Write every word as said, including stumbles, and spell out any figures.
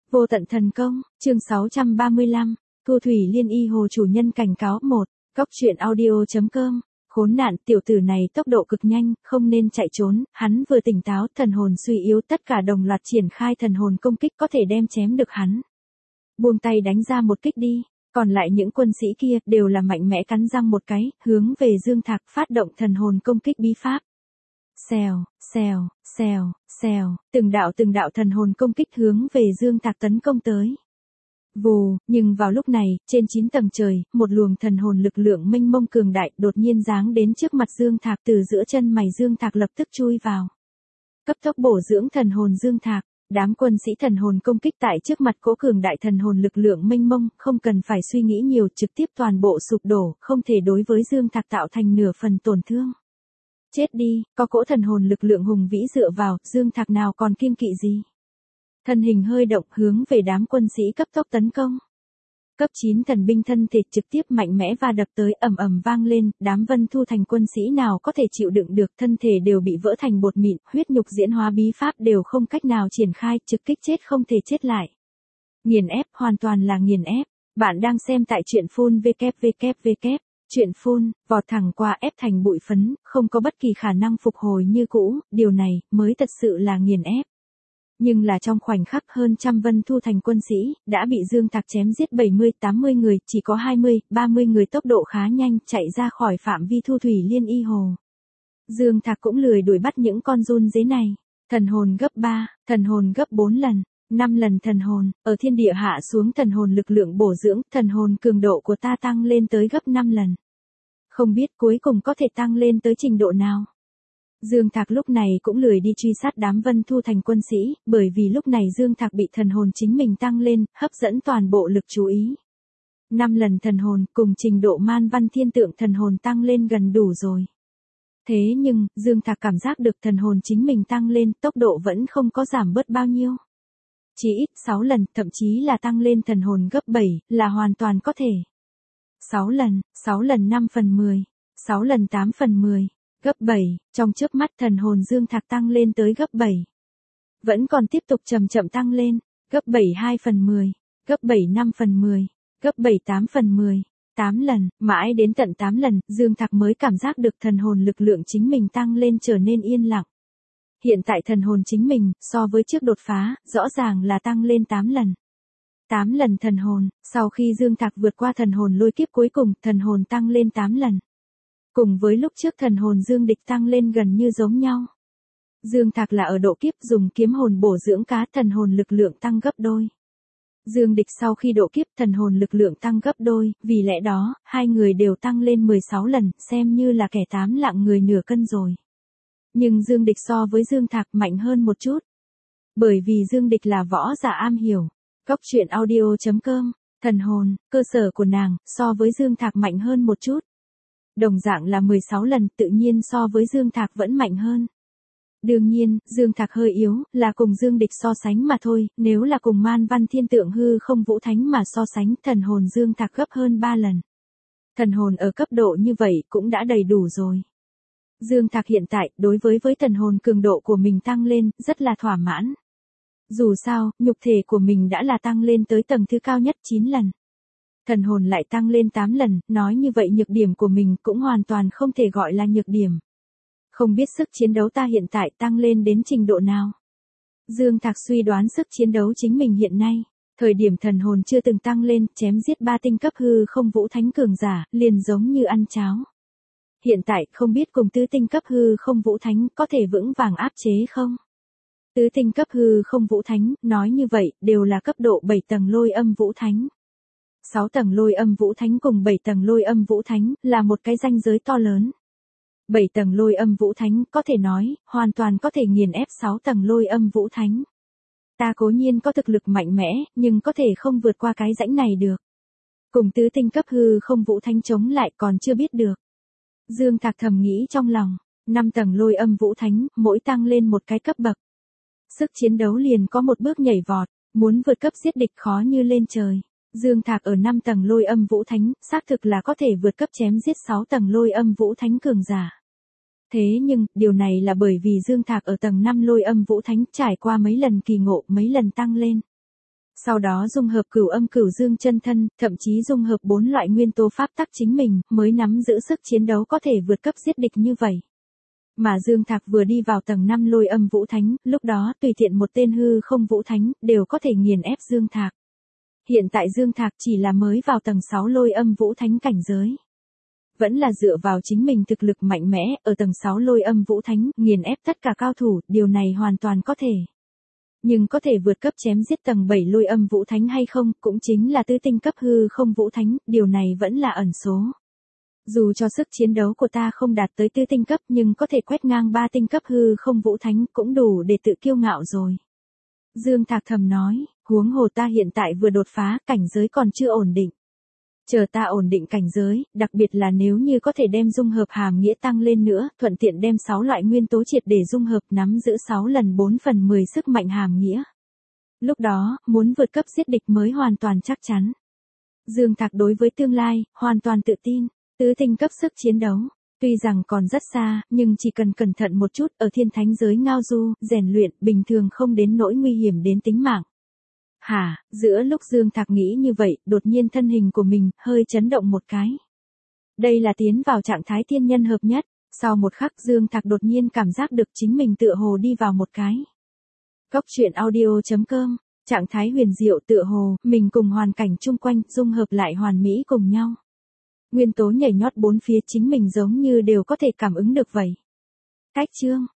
Vô tận thần công, chương sáu trăm ba mươi lăm, Thu Thủy Liên Y Hồ chủ nhân cảnh cáo một, Cóc truyện audio.com, khốn nạn tiểu tử này tốc độ cực nhanh, không nên chạy trốn, hắn vừa tỉnh táo, thần hồn suy yếu tất cả đồng loạt triển khai thần hồn công kích có thể đem chém được hắn. Buông tay đánh ra một kích đi, còn lại những quân sĩ kia đều là mạnh mẽ cắn răng một cái, hướng về Dương Thạc phát động thần hồn công kích bí pháp. Xèo, xèo, xèo, xèo, từng đạo từng đạo thần hồn công kích hướng về Dương Thạc tấn công tới. Vù, nhưng vào lúc này, trên chín tầng trời, một luồng thần hồn lực lượng mênh mông cường đại đột nhiên giáng đến trước mặt Dương Thạc, từ giữa chân mày Dương Thạc lập tức chui vào. Cấp tốc bổ dưỡng thần hồn Dương Thạc, đám quân sĩ thần hồn công kích tại trước mặt cỗ cường đại thần hồn lực lượng mênh mông, không cần phải suy nghĩ nhiều, trực tiếp toàn bộ sụp đổ, không thể đối với Dương Thạc tạo thành nửa phần tổn thương. Chết đi, có cỗ thần hồn lực lượng hùng vĩ dựa vào, Dương Thạc nào còn kiêng kỵ gì. Thân hình hơi động hướng về đám quân sĩ cấp tốc tấn công. Cấp chín thần binh thân thể trực tiếp mạnh mẽ và đập tới ầm ầm vang lên, đám Vân Thu Thành quân sĩ nào có thể chịu đựng được, thân thể đều bị vỡ thành bột mịn, huyết nhục diễn hóa bí pháp đều không cách nào triển khai, trực kích chết không thể chết lại. Nghiền ép, hoàn toàn là nghiền ép. Bạn đang xem tại truyện phun www. Chuyện phun, vọt thẳng qua ép thành bụi phấn, không có bất kỳ khả năng phục hồi như cũ, điều này mới thật sự là nghiền ép. Nhưng là trong khoảnh khắc hơn trăm Vân Thu Thành quân sĩ, đã bị Dương Thạc chém giết bảy mươi tám mươi người, chỉ có hai mươi ba mươi người tốc độ khá nhanh chạy ra khỏi phạm vi Thu Thủy Liên Y Hồ. Dương Thạc cũng lười đuổi bắt những con run dế này. Thần hồn gấp ba, thần hồn gấp bốn lần, năm lần thần hồn, ở thiên địa hạ xuống thần hồn lực lượng bổ dưỡng, thần hồn cường độ của ta tăng lên tới gấp năm lần. Không biết cuối cùng có thể tăng lên tới trình độ nào. Dương Thạc lúc này cũng lười đi truy sát đám Vân Thu Thành quân sĩ, bởi vì lúc này Dương Thạc bị thần hồn chính mình tăng lên, hấp dẫn toàn bộ lực chú ý. năm lần thần hồn cùng trình độ Man Văn Thiên Tượng thần hồn tăng lên gần đủ rồi. Thế nhưng, Dương Thạc cảm giác được thần hồn chính mình tăng lên, tốc độ vẫn không có giảm bớt bao nhiêu. Chỉ ít sáu lần, thậm chí là tăng lên thần hồn gấp bảy, là hoàn toàn có thể. sáu lần, sáu lần năm phần mười, sáu lần tám phần mười, gấp bảy, trong chớp mắt thần hồn Dương Thạc tăng lên tới gấp bảy. Vẫn còn tiếp tục chậm chậm tăng lên, gấp bảy hai phần mười, gấp bảy năm phần mười, gấp bảy tám phần mười, tám lần, mãi đến tận tám lần, Dương Thạc mới cảm giác được thần hồn lực lượng chính mình tăng lên trở nên yên lặng. Hiện tại thần hồn chính mình, so với trước đột phá, rõ ràng là tăng lên tám lần. tám lần thần hồn, sau khi Dương Thạc vượt qua thần hồn lôi kiếp cuối cùng, thần hồn tăng lên tám lần. Cùng với lúc trước thần hồn Dương Địch tăng lên gần như giống nhau. Dương Thạc là ở độ kiếp dùng kiếm hồn bổ dưỡng cá, thần hồn lực lượng tăng gấp đôi. Dương Địch sau khi độ kiếp thần hồn lực lượng tăng gấp đôi, vì lẽ đó, hai người đều tăng lên mười sáu lần, xem như là kẻ tám lạng người nửa cân rồi. Nhưng Dương Địch so với Dương Thạc mạnh hơn một chút. Bởi vì Dương Địch là võ giả am hiểu. Cóc truyện audio.com, thần hồn, cơ sở của nàng, so với Dương Thạc mạnh hơn một chút. Đồng dạng là mười sáu lần, tự nhiên so với Dương Thạc vẫn mạnh hơn. Đương nhiên, Dương Thạc hơi yếu, là cùng Dương Địch so sánh mà thôi, nếu là cùng Man Văn Thiên Tượng hư không vũ thánh mà so sánh, thần hồn Dương Thạc gấp hơn ba lần. Thần hồn ở cấp độ như vậy cũng đã đầy đủ rồi. Dương Thạc hiện tại, đối với với thần hồn cường độ của mình tăng lên, rất là thỏa mãn. Dù sao, nhục thể của mình đã là tăng lên tới tầng thứ cao nhất chín lần. Thần hồn lại tăng lên tám lần, nói như vậy nhược điểm của mình cũng hoàn toàn không thể gọi là nhược điểm. Không biết sức chiến đấu ta hiện tại tăng lên đến trình độ nào. Dương Thạc suy đoán sức chiến đấu chính mình hiện nay, thời điểm thần hồn chưa từng tăng lên, chém giết ba tinh cấp hư không vũ thánh cường giả, liền giống như ăn cháo. Hiện tại không biết cùng tứ tinh cấp hư không vũ thánh có thể vững vàng áp chế không? Tứ tinh cấp hư không vũ thánh, nói như vậy, đều là cấp độ bảy tầng lôi âm vũ thánh. sáu tầng lôi âm vũ thánh cùng bảy tầng lôi âm vũ thánh, là một cái ranh giới to lớn. bảy tầng lôi âm vũ thánh, có thể nói, hoàn toàn có thể nghiền ép sáu tầng lôi âm vũ thánh. Ta cố nhiên có thực lực mạnh mẽ, nhưng có thể không vượt qua cái rãnh này được. Cùng tứ tinh cấp hư không vũ thánh chống lại còn chưa biết được. Dương Thạc thầm nghĩ trong lòng, năm tầng lôi âm vũ thánh, mỗi tăng lên một cái cấp bậc. Sức chiến đấu liền có một bước nhảy vọt, muốn vượt cấp giết địch khó như lên trời. Dương Thạc ở năm tầng lôi âm vũ thánh, xác thực là có thể vượt cấp chém giết sáu tầng lôi âm vũ thánh cường giả. Thế nhưng, điều này là bởi vì Dương Thạc ở tầng năm lôi âm vũ thánh trải qua mấy lần kỳ ngộ, mấy lần tăng lên. Sau đó dung hợp cửu âm cửu dương chân thân, thậm chí dung hợp bốn loại nguyên tố pháp tắc chính mình, mới nắm giữ sức chiến đấu có thể vượt cấp giết địch như vậy. Mà Dương Thạc vừa đi vào tầng năm lôi âm vũ thánh, lúc đó tùy tiện một tên hư không vũ thánh, đều có thể nghiền ép Dương Thạc. Hiện tại Dương Thạc chỉ là mới vào tầng sáu lôi âm vũ thánh cảnh giới. Vẫn là dựa vào chính mình thực lực mạnh mẽ, ở tầng sáu lôi âm vũ thánh, nghiền ép tất cả cao thủ, điều này hoàn toàn có thể. Nhưng có thể vượt cấp chém giết tầng bảy lôi âm vũ thánh hay không, cũng chính là tứ tinh cấp hư không vũ thánh, điều này vẫn là ẩn số. Dù cho sức chiến đấu của ta không đạt tới tứ tinh cấp nhưng có thể quét ngang ba tinh cấp hư không vũ thánh cũng đủ để tự kiêu ngạo rồi. Dương Thạc thầm nói, huống hồ ta hiện tại vừa đột phá, cảnh giới còn chưa ổn định. Chờ ta ổn định cảnh giới, đặc biệt là nếu như có thể đem dung hợp hàm nghĩa tăng lên nữa, thuận tiện đem sáu loại nguyên tố triệt để dung hợp nắm giữ sáu lần bốn phần mười sức mạnh hàm nghĩa. Lúc đó, muốn vượt cấp giết địch mới hoàn toàn chắc chắn. Dương Thạc đối với tương lai, hoàn toàn tự tin, tứ tinh cấp sức chiến đấu. Tuy rằng còn rất xa, nhưng chỉ cần cẩn thận một chút ở thiên thánh giới ngao du, rèn luyện, bình thường không đến nỗi nguy hiểm đến tính mạng. Hả, giữa lúc Dương Thạc nghĩ như vậy, đột nhiên thân hình của mình, hơi chấn động một cái. Đây là tiến vào trạng thái thiên nhân hợp nhất, sau một khắc Dương Thạc đột nhiên cảm giác được chính mình tựa hồ đi vào một cái. Cốc truyện audio chấm com, trạng thái huyền diệu tựa hồ, mình cùng hoàn cảnh chung quanh, dung hợp lại hoàn mỹ cùng nhau. Nguyên tố nhảy nhót bốn phía chính mình giống như đều có thể cảm ứng được vậy. Cách chương.